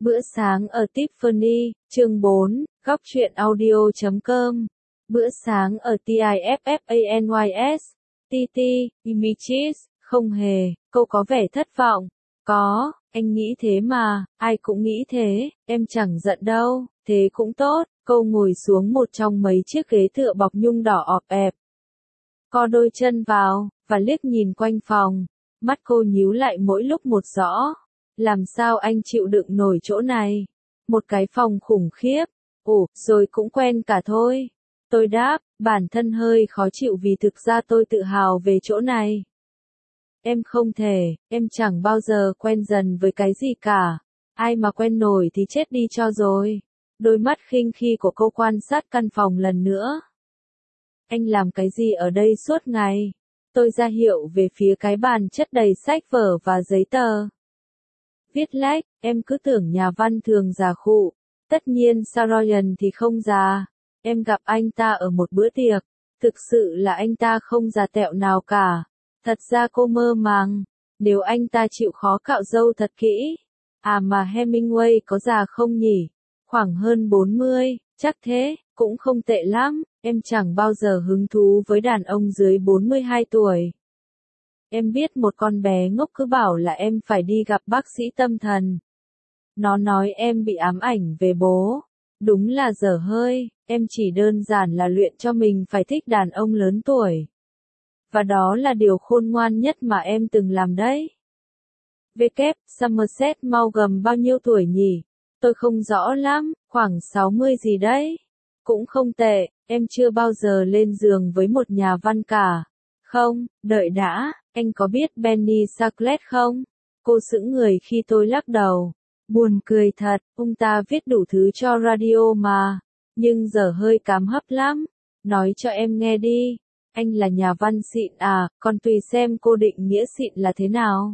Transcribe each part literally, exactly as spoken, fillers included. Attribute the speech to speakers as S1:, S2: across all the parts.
S1: Bữa sáng ở Tiffany, chương bốn, góc truyện audio chấm com. Bữa sáng ở Tiffany's, tê tê, Images, không hề, cô có vẻ thất vọng. Có, anh nghĩ thế mà, ai cũng nghĩ thế, em chẳng giận đâu, thế cũng tốt. Cô ngồi xuống một trong mấy chiếc ghế tựa bọc nhung đỏ ọp ẹp. Co đôi chân vào, và liếc nhìn quanh phòng. Mắt cô nhíu lại mỗi lúc một rõ. Làm sao anh chịu đựng nổi chỗ này? Một cái phòng khủng khiếp. Ủa, rồi cũng quen cả thôi. Tôi đáp, bản thân hơi khó chịu vì thực ra tôi tự hào về chỗ này. Em không thể, em chẳng bao giờ quen dần với cái gì cả. Ai mà quen nổi thì chết đi cho rồi. Đôi mắt khinh khi của cô quan sát căn phòng lần nữa. Anh làm cái gì ở đây suốt ngày? Tôi ra hiệu về phía cái bàn chất đầy sách vở và giấy tờ. Viết lách, em cứ tưởng nhà văn thường già khụ. Tất nhiên Saroyan thì không già. Em gặp anh ta ở một bữa tiệc. Thực sự là anh ta không già tẹo nào cả. Thật ra cô mơ màng. Nếu anh ta chịu khó cạo râu thật kỹ. À mà Hemingway có già không nhỉ? Khoảng hơn bốn mươi, chắc thế, cũng không tệ lắm. Em chẳng bao giờ hứng thú với đàn ông dưới bốn mươi hai tuổi. Em biết một con bé ngốc cứ bảo là em phải đi gặp bác sĩ tâm thần. Nó nói em bị ám ảnh về bố. Đúng là dở hơi, em chỉ đơn giản là luyện cho mình phải thích đàn ông lớn tuổi. Và đó là điều khôn ngoan nhất mà em từng làm đấy. V. Somerset Maugham bao nhiêu tuổi nhỉ? Tôi không rõ lắm, khoảng sáu mươi gì đấy. Cũng không tệ, em chưa bao giờ lên giường với một nhà văn cả. Không, đợi đã, anh có biết Benny Sacklett không? Cô sững người khi tôi lắc đầu. Buồn cười thật, ông ta viết đủ thứ cho radio mà. Nhưng giờ hơi cám hấp lắm. Nói cho em nghe đi. Anh là nhà văn xịn à, còn tùy xem cô định nghĩa xịn là thế nào.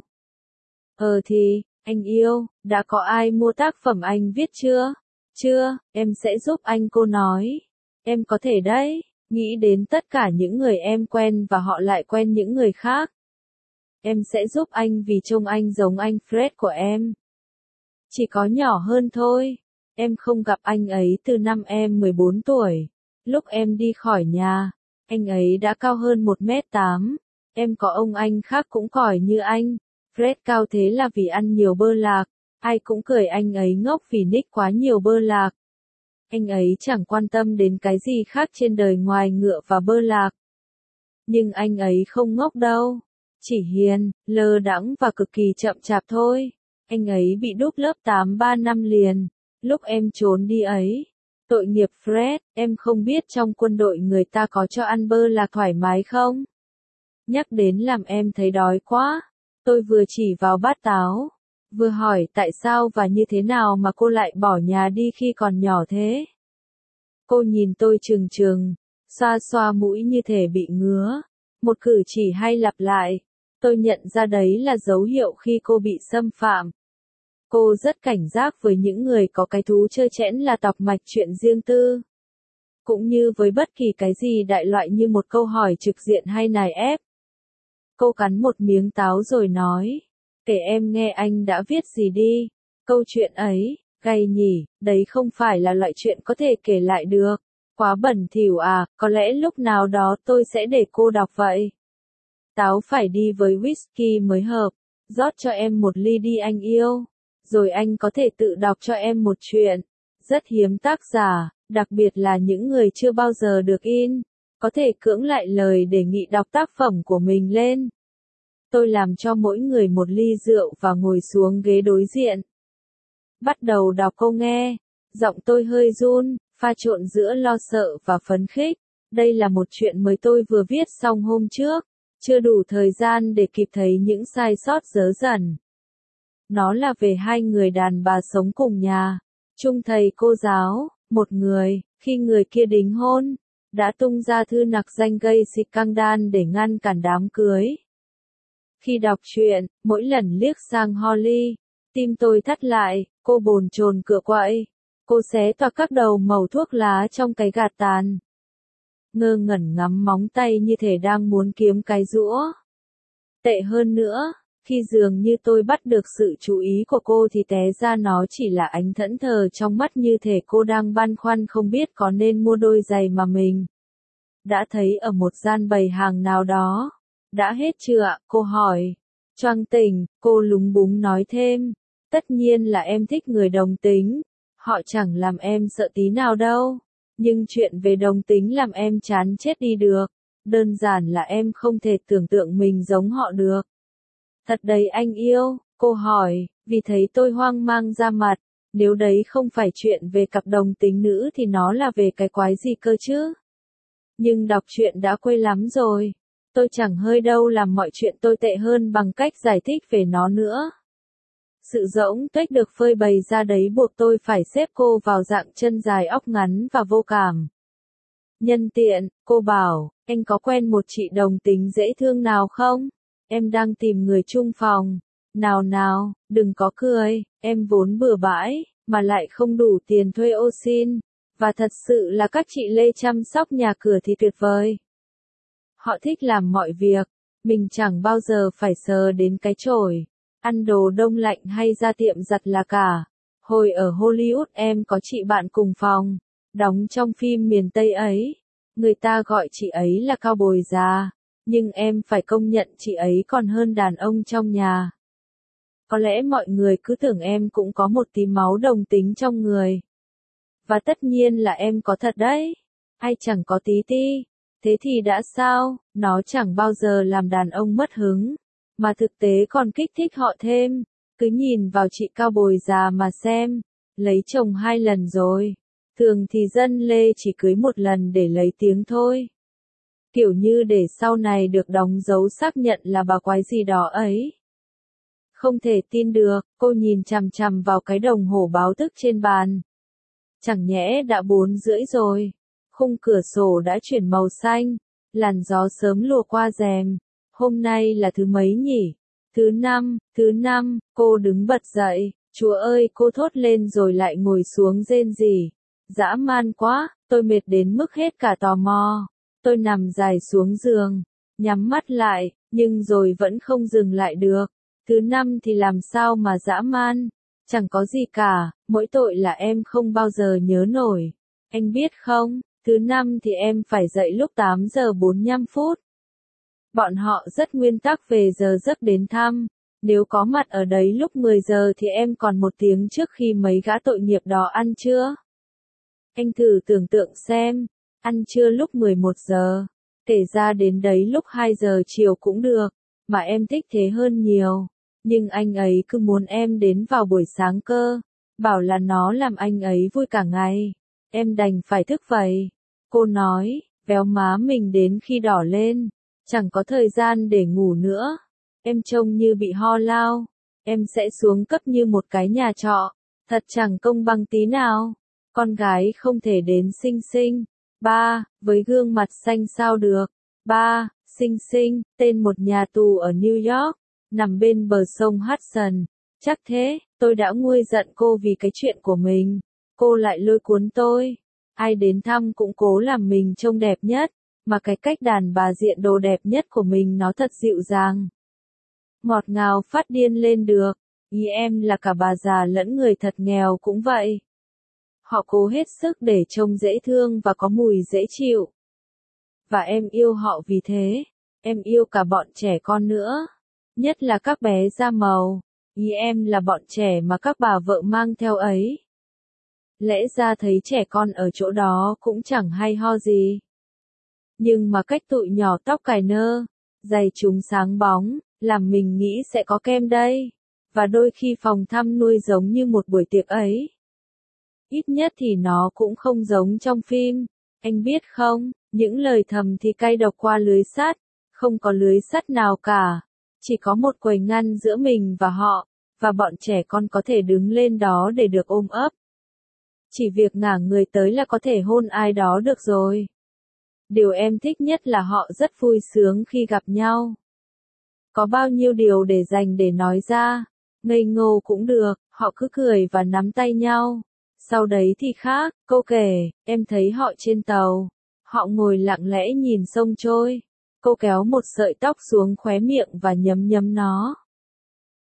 S1: Ờ thì, anh yêu, đã có ai mua tác phẩm anh viết chưa? Chưa, em sẽ giúp anh, cô nói. Em có thể đấy, nghĩ đến tất cả những người em quen và họ lại quen những người khác. Em sẽ giúp anh vì trông anh giống anh Fred của em. Chỉ có nhỏ hơn thôi. Em không gặp anh ấy từ năm em mười bốn tuổi. Lúc em đi khỏi nhà, anh ấy đã cao hơn một mét tám. Em có ông anh khác cũng còi như anh. Fred cao thế là vì ăn nhiều bơ lạc. Ai cũng cười anh ấy ngốc vì nick quá nhiều bơ lạc. Anh ấy chẳng quan tâm đến cái gì khác trên đời ngoài ngựa và bơ lạc. Nhưng anh ấy không ngốc đâu. Chỉ hiền, lơ đãng và cực kỳ chậm chạp thôi. Anh ấy bị đúp lớp tám ba năm liền. Lúc em trốn đi ấy. Tội nghiệp Fred, em không biết trong quân đội người ta có cho ăn bơ lạc thoải mái không? Nhắc đến làm em thấy đói quá. Tôi vừa chỉ vào bát táo. Vừa hỏi tại sao và như thế nào mà cô lại bỏ nhà đi khi còn nhỏ thế? Cô nhìn tôi trừng trừng, xoa xoa mũi như thể bị ngứa. Một cử chỉ hay lặp lại. Tôi nhận ra đấy là dấu hiệu khi cô bị xâm phạm. Cô rất cảnh giác với những người có cái thú trơ trẽn là tọc mạch chuyện riêng tư. Cũng như với bất kỳ cái gì đại loại như một câu hỏi trực diện hay nài ép. Cô cắn một miếng táo rồi nói. Kể em nghe anh đã viết gì đi. Câu chuyện ấy, gay nhỉ, đấy không phải là loại chuyện có thể kể lại được. Quá bẩn thỉu à, có lẽ lúc nào đó tôi sẽ để cô đọc vậy. Táo phải đi với whisky mới hợp. Rót cho em một ly đi anh yêu. Rồi anh có thể tự đọc cho em một chuyện. Rất hiếm tác giả, đặc biệt là những người chưa bao giờ được in. Có thể cưỡng lại lời đề nghị đọc tác phẩm của mình lên. Tôi làm cho mỗi người một ly rượu và ngồi xuống ghế đối diện. Bắt đầu đọc câu nghe. Giọng tôi hơi run, pha trộn giữa lo sợ và phấn khích. Đây là một chuyện mới tôi vừa viết xong hôm trước. Chưa đủ thời gian để kịp thấy những sai sót dớ dẩn. Nó là về hai người đàn bà sống cùng nhà. Chung thầy cô giáo, một người, khi người kia đính hôn, đã tung ra thư nặc danh gây scandal để ngăn cản đám cưới. Khi đọc truyện, mỗi lần liếc sang Holly, tim tôi thắt lại, cô bồn chồn cựa quậy. Cô xé toạc các đầu mẩu thuốc lá trong cái gạt tàn. Ngơ ngẩn ngắm móng tay như thể đang muốn kiếm cái rũa. Tệ hơn nữa, Khi dường như tôi bắt được sự chú ý của cô thì té ra nó chỉ là ánh thẫn thờ trong mắt, như thể cô đang băn khoăn không biết có nên mua đôi giày mà mình đã thấy ở một gian bày hàng nào đó. Đã hết chưa ạ? Cô hỏi. Choàng tỉnh, cô lúng búng nói thêm. Tất nhiên là em thích người đồng tính. Họ chẳng làm em sợ tí nào đâu. Nhưng chuyện về đồng tính làm em chán chết đi được. Đơn giản là em không thể tưởng tượng mình giống họ được. Thật đấy anh yêu, cô hỏi, vì thấy tôi hoang mang ra mặt. Nếu đấy không phải chuyện về cặp đồng tính nữ thì nó là về cái quái gì cơ chứ? Nhưng đọc truyện đã quê lắm rồi. Tôi chẳng hơi đâu làm mọi chuyện tồi tệ hơn bằng cách giải thích về nó nữa. Sự rỗng tuếch được phơi bày ra đấy buộc tôi phải xếp cô vào dạng chân dài óc ngắn và vô cảm. Nhân tiện, cô bảo, anh có quen một chị đồng tính dễ thương nào không? Em đang tìm người chung phòng. Nào nào, đừng có cười, em vốn bừa bãi, mà lại không đủ tiền thuê ô xin. Và thật sự là các chị Lê chăm sóc nhà cửa thì tuyệt vời. Họ thích làm mọi việc, mình chẳng bao giờ phải sờ đến cái chổi, ăn đồ đông lạnh hay ra tiệm giặt là cả. Hồi ở Hollywood em có chị bạn cùng phòng, đóng trong phim miền Tây ấy. Người ta gọi chị ấy là cao bồi già, nhưng em phải công nhận chị ấy còn hơn đàn ông trong nhà. Có lẽ mọi người cứ tưởng em cũng có một tí máu đồng tính trong người. Và tất nhiên là em có thật đấy. Ai chẳng có tí ti. Thế thì đã sao, nó chẳng bao giờ làm đàn ông mất hứng, mà thực tế còn kích thích họ thêm. Cứ nhìn vào chị cao bồi già mà xem, lấy chồng hai lần rồi. Thường thì dân Lê chỉ cưới một lần để lấy tiếng thôi. Kiểu như để sau này được đóng dấu xác nhận là bà quái gì đó ấy. Không thể tin được, cô nhìn chằm chằm vào cái đồng hồ báo thức trên bàn. Chẳng nhẽ đã bốn rưỡi rồi. Khung cửa sổ đã chuyển màu xanh. Làn gió sớm lùa qua rèm. Hôm nay là thứ mấy nhỉ? Thứ năm, thứ năm, cô đứng bật dậy. Chúa ơi, cô thốt lên rồi lại ngồi xuống rên rỉ. Dã man quá, tôi mệt đến mức hết cả tò mò. Tôi nằm dài xuống giường, nhắm mắt lại, nhưng rồi vẫn không dừng lại được. Thứ năm thì làm sao mà dã man? Chẳng có gì cả, mỗi tội là em không bao giờ nhớ nổi. Anh biết không, thứ năm thì em phải dậy lúc tám giờ bốn mươi lăm phút. Bọn họ rất nguyên tắc về giờ giấc đến thăm. Nếu có mặt ở đấy lúc mười giờ thì em còn một tiếng trước khi mấy gã tội nghiệp đó ăn trưa. Anh thử tưởng tượng xem, ăn trưa lúc mười một giờ, kể ra đến đấy lúc hai giờ chiều cũng được, mà em thích thế hơn nhiều. Nhưng anh ấy cứ muốn em đến vào buổi sáng cơ, bảo là nó làm anh ấy vui cả ngày. Em đành phải thức vậy. Cô nói, véo má mình đến khi đỏ lên, chẳng có thời gian để ngủ nữa. Em trông như bị ho lao, em sẽ xuống cấp như một cái nhà trọ, thật chẳng công bằng tí nào. Con gái không thể đến xinh xinh. Ba, với gương mặt xanh sao được. Ba, xinh xinh, tên một nhà tù ở New York, nằm bên bờ sông Hudson. Chắc thế, tôi đã nguôi giận cô vì cái chuyện của mình. Cô lại lôi cuốn tôi. Ai đến thăm cũng cố làm mình trông đẹp nhất, mà cái cách đàn bà diện đồ đẹp nhất của mình nó thật dịu dàng. Ngọt ngào phát điên lên được. Ý em là cả bà già lẫn người thật nghèo cũng vậy. Họ cố hết sức để trông dễ thương và có mùi dễ chịu. Và em yêu họ vì thế. Em yêu cả bọn trẻ con nữa. Nhất là các bé da màu. Ý em là bọn trẻ mà các bà vợ mang theo ấy. Lẽ ra thấy trẻ con ở chỗ đó cũng chẳng hay ho gì. Nhưng mà cách tụi nhỏ tóc cài nơ, giày chúng sáng bóng, làm mình nghĩ sẽ có kem đây. Và đôi khi phòng thăm nuôi giống như một buổi tiệc ấy. Ít nhất thì nó cũng không giống trong phim. Anh biết không, những lời thầm thì cay độc qua lưới sắt. Không có lưới sắt nào cả. Chỉ có một quầy ngăn giữa mình và họ. Và bọn trẻ con có thể đứng lên đó để được ôm ấp. Chỉ việc ngả người tới là có thể hôn ai đó được rồi. Điều em thích nhất là họ rất vui sướng khi gặp nhau. Có bao nhiêu điều để dành để nói ra. Ngây ngô cũng được, họ cứ cười và nắm tay nhau. Sau đấy thì khác, cô kể, em thấy họ trên tàu. Họ ngồi lặng lẽ nhìn sông trôi. Cô kéo một sợi tóc xuống khóe miệng và nhấm nhấm nó.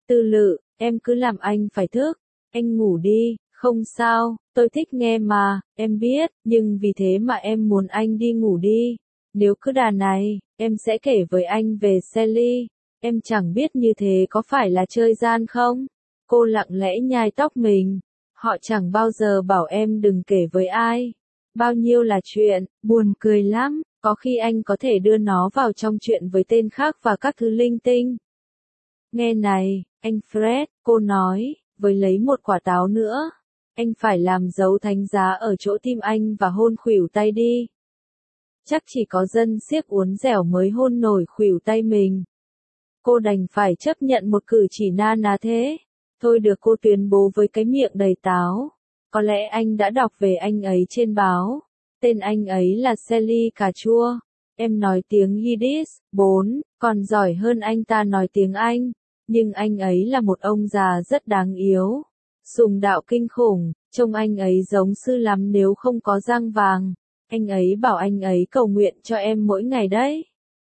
S1: Tư lự, em cứ làm anh phải thức. Anh ngủ đi, không sao, tôi thích nghe mà, em biết, nhưng vì thế mà em muốn anh đi ngủ đi. Nếu cứ đà này, em sẽ kể với anh về Sally. Em chẳng biết như thế có phải là chơi gian không? Cô lặng lẽ nhai tóc mình. Họ chẳng bao giờ bảo em đừng kể với ai. Bao nhiêu là chuyện, buồn cười lắm, có khi anh có thể đưa nó vào trong chuyện với tên khác và các thứ linh tinh. Nghe này, anh Fred, cô nói, với lấy một quả táo nữa. Anh phải làm dấu thánh giá ở chỗ tim anh và hôn khuỷu tay đi. Chắc chỉ có dân xiếc uốn dẻo mới hôn nổi khuỷu tay mình. Cô đành phải chấp nhận một cử chỉ na ná thế. Thôi được, cô tuyên bố với cái miệng đầy táo. Có lẽ anh đã đọc về anh ấy trên báo. Tên anh ấy là Sally cà chua. Em nói tiếng Yiddish, bốn, còn giỏi hơn anh ta nói tiếng Anh. Nhưng anh ấy là một ông già rất đáng yếu. Sùng đạo kinh khủng, trông anh ấy giống sư lắm nếu không có răng vàng. Anh ấy bảo anh ấy cầu nguyện cho em mỗi ngày đấy.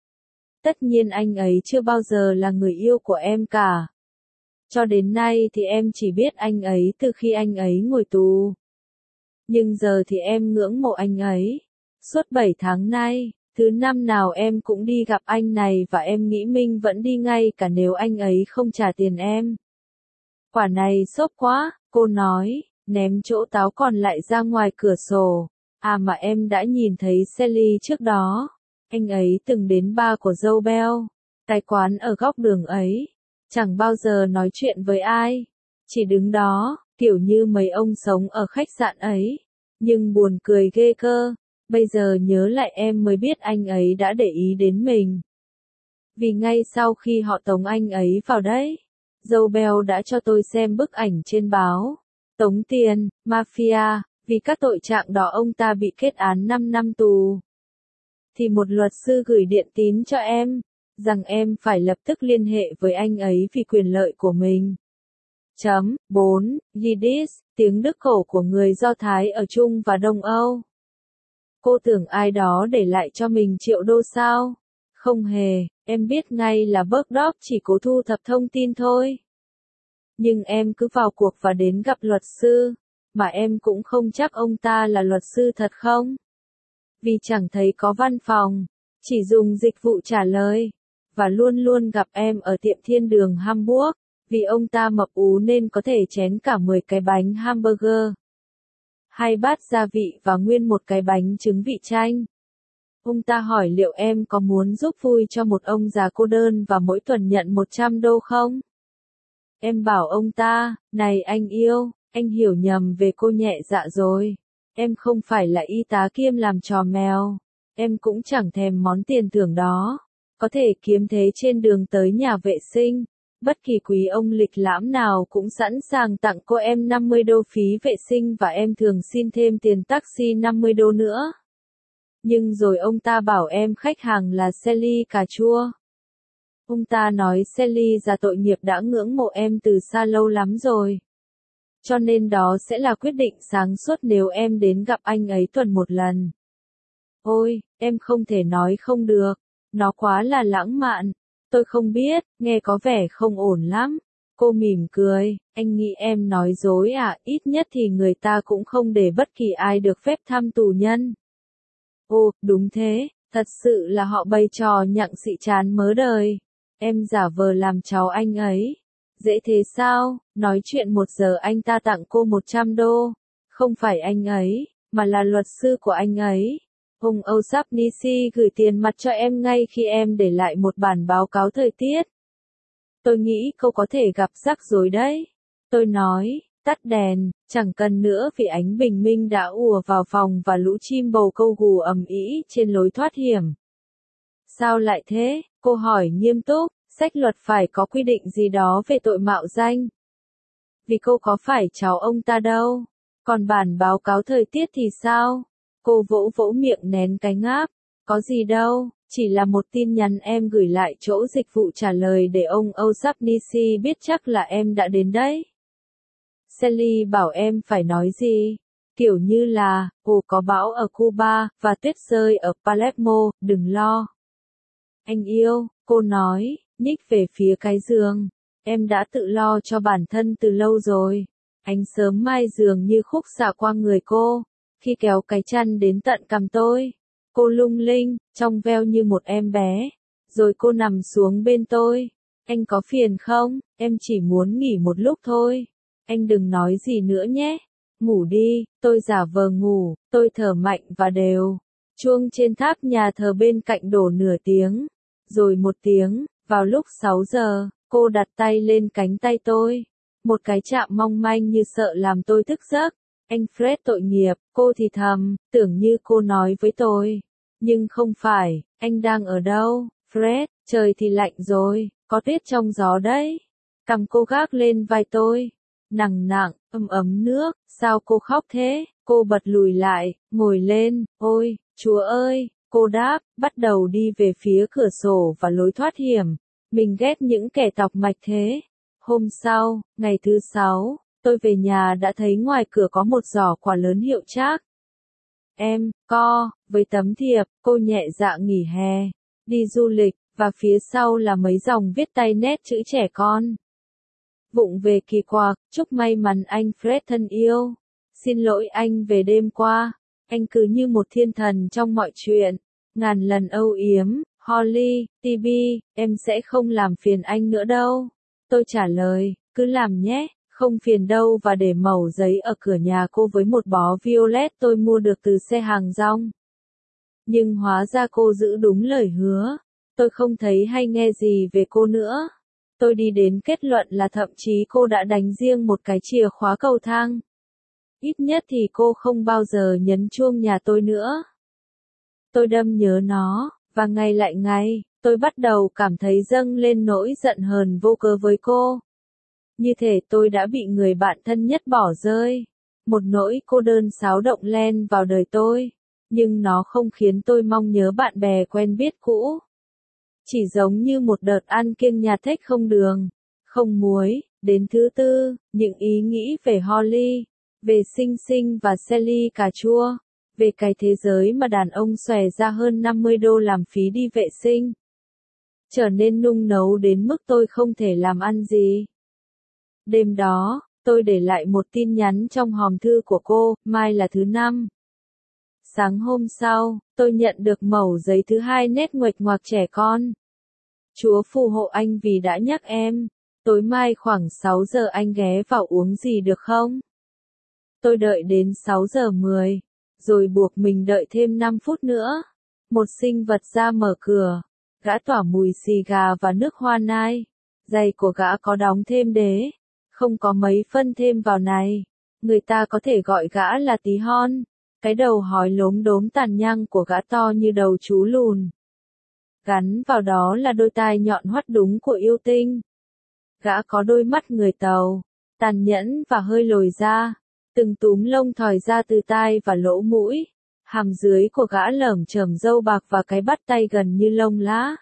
S1: Tất nhiên anh ấy chưa bao giờ là người yêu của em cả. Cho đến nay thì em chỉ biết anh ấy từ khi anh ấy ngồi tù. Nhưng giờ thì em ngưỡng mộ anh ấy. Suốt bảy tháng nay, thứ năm nào em cũng đi gặp anh này và em nghĩ mình vẫn đi ngay cả nếu anh ấy không trả tiền em. Quả này xốp quá, cô nói, ném chỗ táo còn lại ra ngoài cửa sổ. À mà em đã nhìn thấy Sally trước đó. Anh ấy từng đến bar của dâu Bell, cái quán ở góc đường ấy. Chẳng bao giờ nói chuyện với ai. Chỉ đứng đó, kiểu như mấy ông sống ở khách sạn ấy. Nhưng buồn cười ghê cơ. Bây giờ nhớ lại em mới biết anh ấy đã để ý đến mình. Vì ngay sau khi họ tống anh ấy vào đấy, dâu Bell đã cho tôi xem bức ảnh trên báo. Tống tiền, mafia, vì các tội trạng đó ông ta bị kết án năm năm tù. Thì một luật sư gửi điện tín cho em, rằng em phải lập tức liên hệ với anh ấy vì quyền lợi của mình. Chấm, bốn, Yiddish, tiếng Đức cổ của người Do Thái ở Trung và Đông Âu. Cô tưởng ai đó để lại cho mình triệu đô sao? Không hề, em biết ngay là Bergdorf chỉ cố thu thập thông tin thôi. Nhưng em cứ vào cuộc và đến gặp luật sư, mà em cũng không chắc ông ta là luật sư thật không? Vì chẳng thấy có văn phòng, chỉ dùng dịch vụ trả lời, và luôn luôn gặp em ở tiệm thiên đường Hamburg, vì ông ta mập ú nên có thể chén cả mười cái bánh hamburger, hai bát gia vị và nguyên một cái bánh trứng vị chanh. Ông ta hỏi liệu em có muốn giúp vui cho một ông già cô đơn và mỗi tuần nhận một trăm đô không? Em bảo ông ta, này anh yêu, anh hiểu nhầm về cô nhẹ dạ rồi. Em không phải là y tá kiêm làm trò mèo. Em cũng chẳng thèm món tiền thưởng đó. Có thể kiếm thế trên đường tới nhà vệ sinh. Bất kỳ quý ông lịch lãm nào cũng sẵn sàng tặng cô em năm mươi đô phí vệ sinh và em thường xin thêm tiền taxi năm mươi đô nữa. Nhưng rồi ông ta bảo em khách hàng là Sally cà chua. Ông ta nói Sally già tội nghiệp đã ngưỡng mộ em từ xa lâu lắm rồi. Cho nên đó sẽ là quyết định sáng suốt nếu em đến gặp anh ấy tuần một lần. Ôi, em không thể nói không được. Nó quá là lãng mạn. Tôi không biết, nghe có vẻ không ổn lắm. Cô mỉm cười, anh nghĩ em nói dối à, ít nhất thì người ta cũng không để bất kỳ ai được phép thăm tù nhân. Ồ, đúng thế, thật sự là họ bày trò nhặng xị chán mớ đời. Em giả vờ làm cháu anh ấy. Dễ thế sao, nói chuyện một giờ anh ta tặng cô một trăm đô. Không phải anh ấy, mà là luật sư của anh ấy. Ông O'Shaughnessy gửi tiền mặt cho em ngay khi em để lại một bản báo cáo thời tiết. Tôi nghĩ cô có thể gặp rắc rối đấy. Tôi nói, tắt đèn, chẳng cần nữa vì ánh bình minh đã ùa vào phòng và lũ chim bồ câu gù ầm ĩ trên lối thoát hiểm. Sao lại thế? Cô hỏi nghiêm túc, sách luật phải có quy định gì đó về tội mạo danh. Vì cô có phải cháu ông ta đâu. Còn bản báo cáo thời tiết thì sao? Cô vỗ vỗ miệng nén cái ngáp. Có gì đâu, chỉ là một tin nhắn em gửi lại chỗ dịch vụ trả lời để ông O'Shaughnessy biết chắc là em đã đến đấy. Sally bảo em phải nói gì? Kiểu như là, ồ có bão ở Cuba, và tuyết rơi ở Palermo, đừng lo. Anh yêu, cô nói, nhích về phía cái giường. Em đã tự lo cho bản thân từ lâu rồi. Ánh sớm mai dường như khúc xạ qua người cô, khi kéo cái chăn đến tận cằm tôi. Cô lung linh, trong veo như một em bé. Rồi cô nằm xuống bên tôi. Anh có phiền không? Em chỉ muốn nghỉ một lúc thôi. Anh đừng nói gì nữa nhé. Ngủ đi, tôi giả vờ ngủ, tôi thở mạnh và đều. Chuông trên tháp nhà thờ bên cạnh đổ nửa tiếng, rồi một tiếng, vào lúc sáu giờ, cô đặt tay lên cánh tay tôi. Một cái chạm mong manh như sợ làm tôi thức giấc. Anh Fred tội nghiệp, cô thì thầm, tưởng như cô nói với tôi. Nhưng không phải, anh đang ở đâu, Fred, trời thì lạnh rồi, có tuyết trong gió đấy. Cằm cô gác lên vai tôi. Nặng nặng, ấm ấm nước, sao cô khóc thế? Cô bật lùi lại, ngồi lên, ôi, Chúa ơi, cô đáp, bắt đầu đi về phía cửa sổ và lối thoát hiểm. Mình ghét những kẻ tọc mạch thế. Hôm sau, ngày thứ sáu, tôi về nhà đã thấy ngoài cửa có một giỏ quà lớn hiệu Trác. Em, co, với tấm thiệp, cô nhẹ dạ nghỉ hè, đi du lịch, và phía sau là mấy dòng viết tay nét chữ trẻ con. Vụng về kỳ quặc, chúc may mắn anh Fred thân yêu. Xin lỗi anh về đêm qua, anh cứ như một thiên thần trong mọi chuyện. Ngàn lần âu yếm, Holly, tê bê, em sẽ không làm phiền anh nữa đâu. Tôi trả lời, cứ làm nhé, không phiền đâu và để mẩu giấy ở cửa nhà cô với một bó violet tôi mua được từ xe hàng rong. Nhưng hóa ra cô giữ đúng lời hứa. Tôi không thấy hay nghe gì về cô nữa. Tôi đi đến kết luận là thậm chí cô đã đánh riêng một cái chìa khóa cầu thang. Ít nhất thì cô không bao giờ nhấn chuông nhà tôi nữa. Tôi đâm nhớ nó, và ngày lại ngày, tôi bắt đầu cảm thấy dâng lên nỗi giận hờn vô cớ với cô. Như thể tôi đã bị người bạn thân nhất bỏ rơi. Một nỗi cô đơn xáo động len vào đời tôi, nhưng nó không khiến tôi mong nhớ bạn bè quen biết cũ. Chỉ giống như một đợt ăn kiêng nhà thếch không đường, không muối. Đến thứ tư, những ý nghĩ về Holly, về Sinh Sinh và Sally cà chua, về cái thế giới mà đàn ông xòe ra hơn năm mươi đô làm phí đi vệ sinh, trở nên nung nấu đến mức tôi không thể làm ăn gì. Đêm đó, tôi để lại một tin nhắn trong hòm thư của cô, mai là thứ năm. Sáng hôm sau, tôi nhận được mẩu giấy thứ hai nét nguệch ngoạc trẻ con. Chúa phù hộ anh vì đã nhắc em. Tối mai khoảng sáu giờ anh ghé vào uống gì được không? Tôi đợi đến sáu giờ mười, rồi buộc mình đợi thêm năm phút nữa. Một sinh vật ra mở cửa. Gã tỏa mùi xì gà và nước hoa nai. Giày của gã có đóng thêm đế. Không có mấy phân thêm vào này. Người ta có thể gọi gã là tí hon. Cái đầu hói lốm đốm tàn nhang của gã to như đầu chú lùn. Gắn vào đó là đôi tai nhọn hoắt đúng của yêu tinh. Gã có đôi mắt người Tàu, tàn nhẫn và hơi lồi ra. Từng túm lông thòi ra từ tai và lỗ mũi. Hàm dưới của gã lởm chởm râu bạc và cái bắt tay gần như lông lá.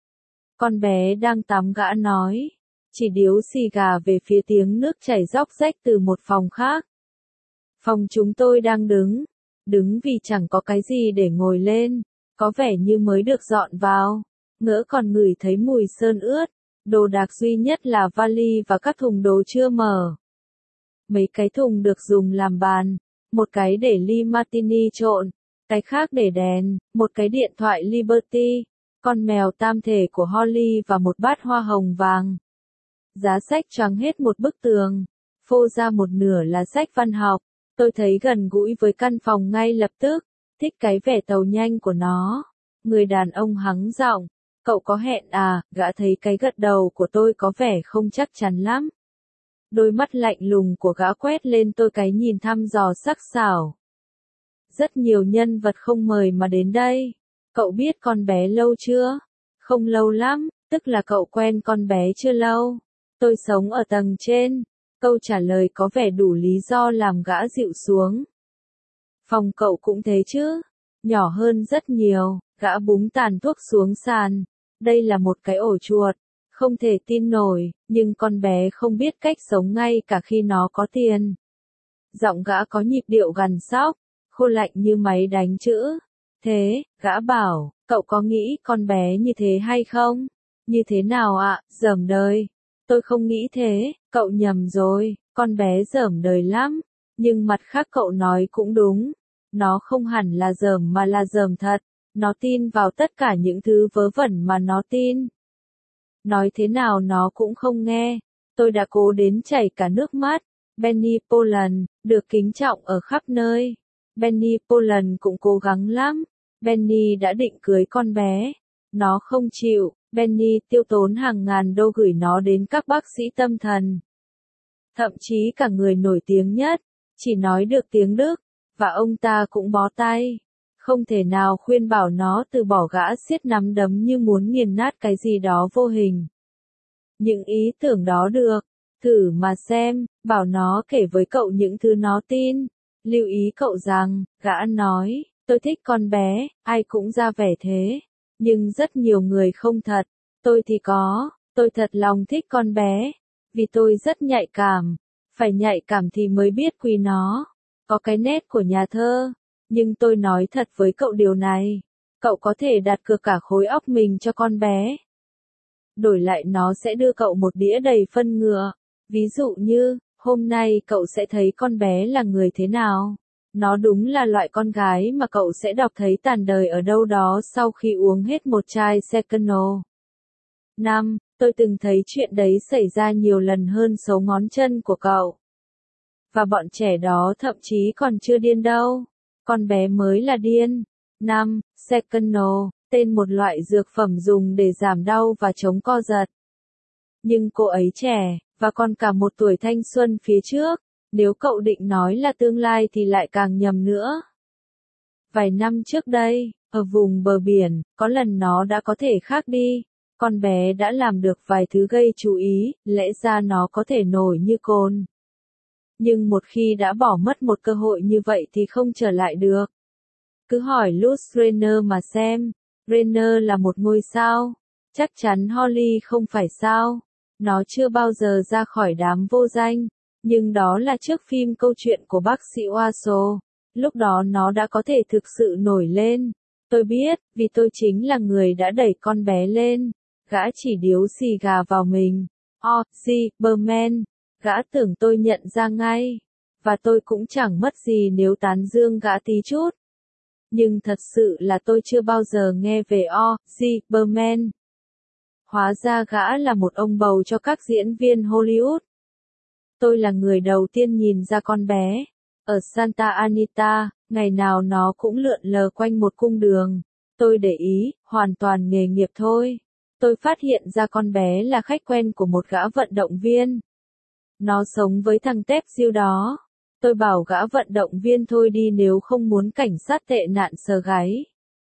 S1: Con bé đang tắm gã nói. Chỉ điếu xì gà về phía tiếng nước chảy róc rách từ một phòng khác. Phòng chúng tôi đang đứng. Đứng vì chẳng có cái gì để ngồi lên. Có vẻ như mới được dọn vào. Ngỡ còn ngửi thấy mùi sơn ướt. Đồ đạc duy nhất là vali và các thùng đồ chưa mở. Mấy cái thùng được dùng làm bàn. Một cái để ly martini trộn. Cái khác để đèn. Một cái điện thoại Liberty. Con mèo tam thể của Holly và một bát hoa hồng vàng. Giá sách choàng hết một bức tường. Phô ra một nửa là sách văn học. Tôi thấy gần gũi với căn phòng ngay lập tức. Thích cái vẻ tàu nhanh của nó. Người đàn ông hắng giọng. Cậu có hẹn à? Gã thấy cái gật đầu của tôi có vẻ không chắc chắn lắm. Đôi mắt lạnh lùng của gã quét lên tôi cái nhìn thăm dò sắc sảo. Rất nhiều nhân vật không mời mà đến đây. Cậu biết con bé lâu chưa? Không lâu lắm, tức là cậu quen con bé chưa lâu. Tôi sống ở tầng trên. Câu trả lời có vẻ đủ lý do làm gã dịu xuống. Phòng cậu cũng thế chứ? Nhỏ hơn rất nhiều. Gã búng tàn thuốc xuống sàn. Đây là một cái ổ chuột. Không thể tin nổi, nhưng con bé không biết cách sống ngay cả khi nó có tiền. Giọng gã có nhịp điệu gằn sóc, khô lạnh như máy đánh chữ. Thế, gã bảo, cậu có nghĩ con bé như thế hay không? Như thế nào ạ, dởm đời? Tôi không nghĩ thế, cậu nhầm rồi, con bé dởm đời lắm. Nhưng mặt khác cậu nói cũng đúng. Nó không hẳn là dởm mà là dởm thật. Nó tin vào tất cả những thứ vớ vẩn mà nó tin. Nói thế nào nó cũng không nghe. Tôi đã cố đến chảy cả nước mắt. Benny Poland, được kính trọng ở khắp nơi. Benny Poland cũng cố gắng lắm. Benny đã định cưới con bé. Nó không chịu. Benny tiêu tốn hàng ngàn đô gửi nó đến các bác sĩ tâm thần. Thậm chí cả người nổi tiếng nhất, chỉ nói được tiếng Đức, và ông ta cũng bó tay. Không thể nào khuyên bảo nó từ bỏ, gã siết nắm đấm như muốn nghiền nát cái gì đó vô hình. Những ý tưởng đó được, thử mà xem, bảo nó kể với cậu những thứ nó tin. Lưu ý cậu rằng, gã nói, tôi thích con bé, ai cũng ra vẻ thế. Nhưng rất nhiều người không thật, tôi thì có, tôi thật lòng thích con bé. Vì tôi rất nhạy cảm, phải nhạy cảm thì mới biết quý nó. Có cái nét của nhà thơ, nhưng tôi nói thật với cậu điều này, cậu có thể đặt cược cả khối óc mình cho con bé. Đổi lại nó sẽ đưa cậu một đĩa đầy phân ngựa. Ví dụ như, hôm nay cậu sẽ thấy con bé là người thế nào. Nó đúng là loại con gái mà cậu sẽ đọc thấy tàn đời ở đâu đó sau khi uống hết một chai Secano. năm. Tôi từng thấy chuyện đấy xảy ra nhiều lần hơn số ngón chân của cậu. Và bọn trẻ đó thậm chí còn chưa điên đâu. Con bé mới là điên. năm. Secano, tên một loại dược phẩm dùng để giảm đau và chống co giật. Nhưng cô ấy trẻ, và còn cả một tuổi thanh xuân phía trước. Nếu cậu định nói là tương lai thì lại càng nhầm nữa. Vài năm trước đây, ở vùng bờ biển, có lần nó đã có thể khác đi. Con bé đã làm được vài thứ gây chú ý, lẽ ra nó có thể nổi như cồn. Nhưng một khi đã bỏ mất một cơ hội như vậy thì không trở lại được. Cứ hỏi Luz Rainer mà xem, Rainer là một ngôi sao, chắc chắn Holly không phải sao. Nó chưa bao giờ ra khỏi đám vô danh, nhưng đó là trước phim câu chuyện của bác sĩ Oaso. Lúc đó nó đã có thể thực sự nổi lên. Tôi biết, vì tôi chính là người đã đẩy con bé lên. Gã chỉ điếu xì gà vào mình. Ozzy Berman. Gã tưởng tôi nhận ra ngay. Và tôi cũng chẳng mất gì nếu tán dương gã tí chút. Nhưng thật sự là tôi chưa bao giờ nghe về Ozzy Berman. Hóa ra gã là một ông bầu cho các diễn viên Hollywood. Tôi là người đầu tiên nhìn ra con bé. Ở Santa Anita, ngày nào nó cũng lượn lờ quanh một cung đường. Tôi để ý, hoàn toàn nghề nghiệp thôi. Tôi phát hiện ra con bé là khách quen của một gã vận động viên. Nó sống với thằng tép diêu đó. Tôi bảo gã vận động viên thôi đi nếu không muốn cảnh sát tệ nạn sờ gáy.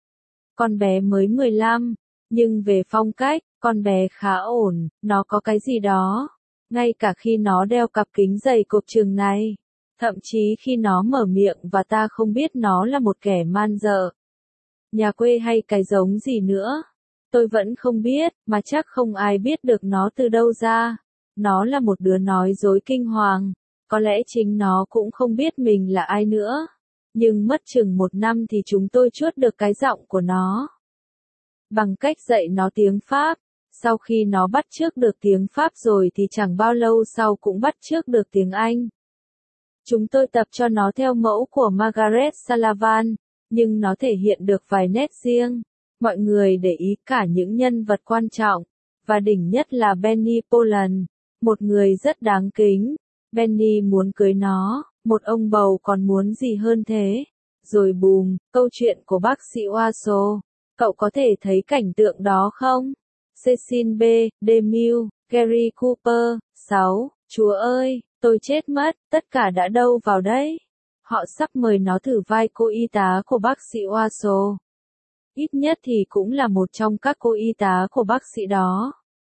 S1: Con bé mới mười lăm, nhưng về phong cách, con bé khá ổn, nó có cái gì đó. Ngay cả khi nó đeo cặp kính dày cộp trường này. Thậm chí khi nó mở miệng và ta không biết nó là một kẻ man dợ. Nhà quê hay cái giống gì nữa. Tôi vẫn không biết, mà chắc không ai biết được nó từ đâu ra. Nó là một đứa nói dối kinh hoàng. Có lẽ chính nó cũng không biết mình là ai nữa. Nhưng mất chừng một năm thì chúng tôi chuốt được cái giọng của nó. Bằng cách dạy nó tiếng Pháp. Sau khi nó bắt chước được tiếng Pháp rồi thì chẳng bao lâu sau cũng bắt chước được tiếng Anh. Chúng tôi tập cho nó theo mẫu của Margaret Sullivan, nhưng nó thể hiện được vài nét riêng. Mọi người để ý cả những nhân vật quan trọng, và đỉnh nhất là Benny Poland, một người rất đáng kính. Benny muốn cưới nó, một ông bầu còn muốn gì hơn thế. Rồi bùm, câu chuyện của bác sĩ Oaso. Cậu có thể thấy cảnh tượng đó không? Cecil B. DeMille, Gary Cooper. sáu. Chúa ơi, tôi chết mất, tất cả đã đâu vào đấy? Họ sắp mời nó thử vai cô y tá của bác sĩ Oaso. Ít nhất thì cũng là một trong các cô y tá của bác sĩ đó.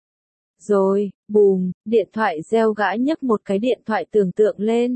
S1: Rồi, bùm, điện thoại reo, gã nhấc một cái điện thoại tưởng tượng lên.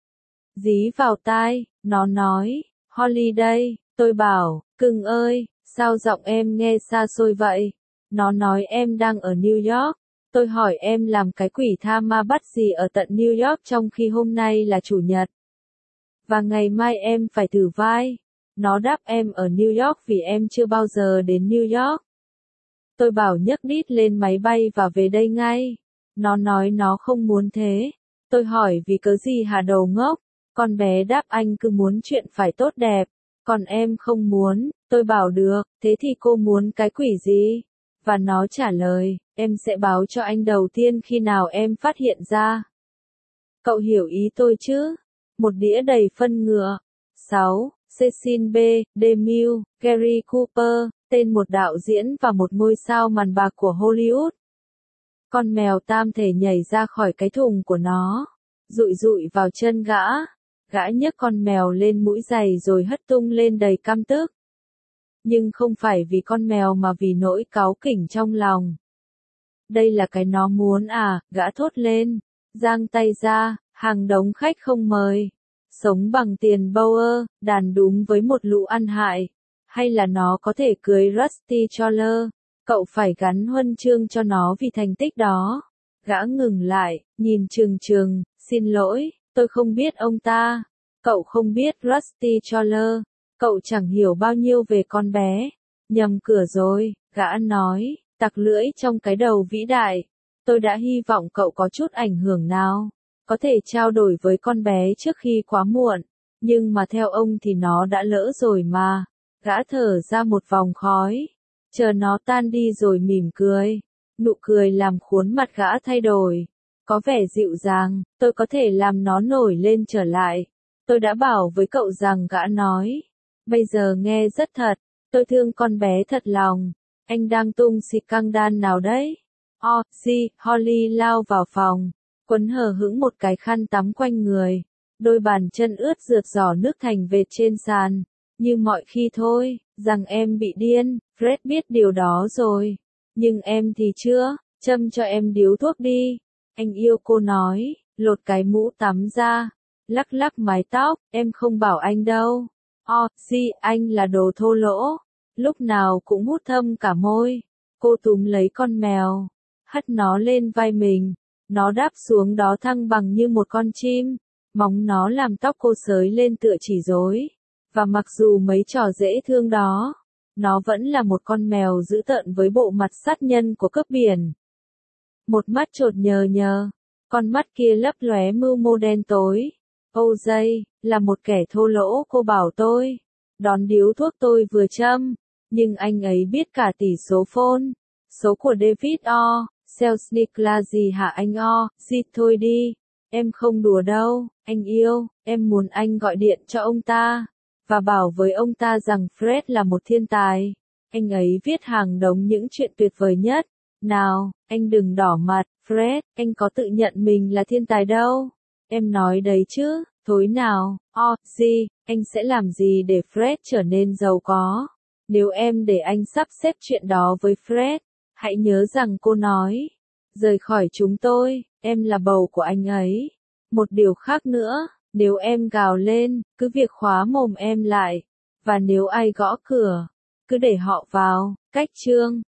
S1: Dí vào tai, nó nói, Holly đây, tôi bảo, cưng ơi, sao giọng em nghe xa xôi vậy? Nó nói em đang ở New York. Tôi hỏi em làm cái quỷ tha ma bắt gì ở tận New York trong khi hôm nay là chủ nhật. Và ngày mai em phải thử vai. Nó đáp em ở New York vì em chưa bao giờ đến New York. Tôi bảo nhấc đít lên máy bay và về đây ngay. Nó nói nó không muốn thế. Tôi hỏi vì cớ gì hả đầu ngốc? Con bé đáp anh cứ muốn chuyện phải tốt đẹp. Còn em không muốn, tôi bảo được, thế thì cô muốn cái quỷ gì? Và nó trả lời, em sẽ báo cho anh đầu tiên khi nào em phát hiện ra. Cậu hiểu ý tôi chứ? Một đĩa đầy phân ngựa. sáu. Cecil B. DeMille, Gary Cooper, tên một đạo diễn và một ngôi sao màn bạc của Hollywood. Con mèo tam thể nhảy ra khỏi cái thùng của nó, dụi dụi vào chân gã. Gã nhấc con mèo lên mũi giày rồi hất tung lên đầy căm tức. Nhưng không phải vì con mèo mà vì nỗi cáu kỉnh trong lòng. Đây là cái nó muốn à, gã thốt lên, giang tay ra, hàng đống khách không mời. Sống bằng tiền Bauer, đàn đúng với một lũ ăn hại. Hay là nó có thể cưới Rusty Choller, cậu phải gắn huân chương cho nó vì thành tích đó. Gã ngừng lại, nhìn trừng trừng, xin lỗi, tôi không biết ông ta. Cậu không biết Rusty Choller, cậu chẳng hiểu bao nhiêu về con bé. Nhầm cửa rồi, gã nói, tặc lưỡi trong cái đầu vĩ đại. Tôi đã hy vọng cậu có chút ảnh hưởng nào, có thể trao đổi với con bé trước khi quá muộn. Nhưng mà theo ông thì nó đã lỡ rồi mà. Gã thở ra một vòng khói, chờ nó tan đi rồi mỉm cười. Nụ cười làm khuôn mặt gã thay đổi, có vẻ dịu dàng, tôi có thể làm nó nổi lên trở lại. Tôi đã bảo với cậu rằng, gã nói. Bây giờ nghe rất thật, tôi thương con bé thật lòng. Anh đang tung xịt căng đan nào đấy? Oh, gì, Holly lao vào phòng, quấn hờ hững một cái khăn tắm quanh người. Đôi bàn chân ướt rượt rỏ nước thành vệt trên sàn. Như mọi khi thôi, rằng em bị điên, Fred biết điều đó rồi. Nhưng em thì chưa, châm cho em điếu thuốc đi. Anh yêu cô nói, lột cái mũ tắm ra, lắc lắc mái tóc, em không bảo anh đâu. Oh, gì, anh là đồ thô lỗ, lúc nào cũng hút thâm cả môi. Cô túm lấy con mèo, hất nó lên vai mình, nó đáp xuống đó thăng bằng như một con chim, móng nó làm tóc cô xới lên tựa chỉ rối. Và mặc dù mấy trò dễ thương đó, nó vẫn là một con mèo dữ tợn với bộ mặt sát nhân của cướp biển. Một mắt trột nhờ nhờ, con mắt kia lấp lóe mưu mô đen tối. ô giây, là một kẻ thô lỗ, cô bảo tôi. Đón điếu thuốc tôi vừa châm, nhưng anh ấy biết cả tỷ số phone. Số của David O. Selznick là gì hả anh O? Dịt thôi đi, em không đùa đâu, anh yêu, em muốn anh gọi điện cho ông ta. Và bảo với ông ta rằng Fred là một thiên tài. Anh ấy viết hàng đống những chuyện tuyệt vời nhất. Nào, anh đừng đỏ mặt, Fred, anh có tự nhận mình là thiên tài đâu. Em nói đấy chứ, thối nào, o, gì, anh sẽ làm gì để Fred trở nên giàu có. Nếu em để anh sắp xếp chuyện đó với Fred, hãy nhớ rằng cô nói, rời khỏi chúng tôi, em là bầu của anh ấy. Một điều khác nữa, nếu em gào lên, cứ việc khóa mồm em lại. Và nếu ai gõ cửa, cứ để họ vào. Cách chương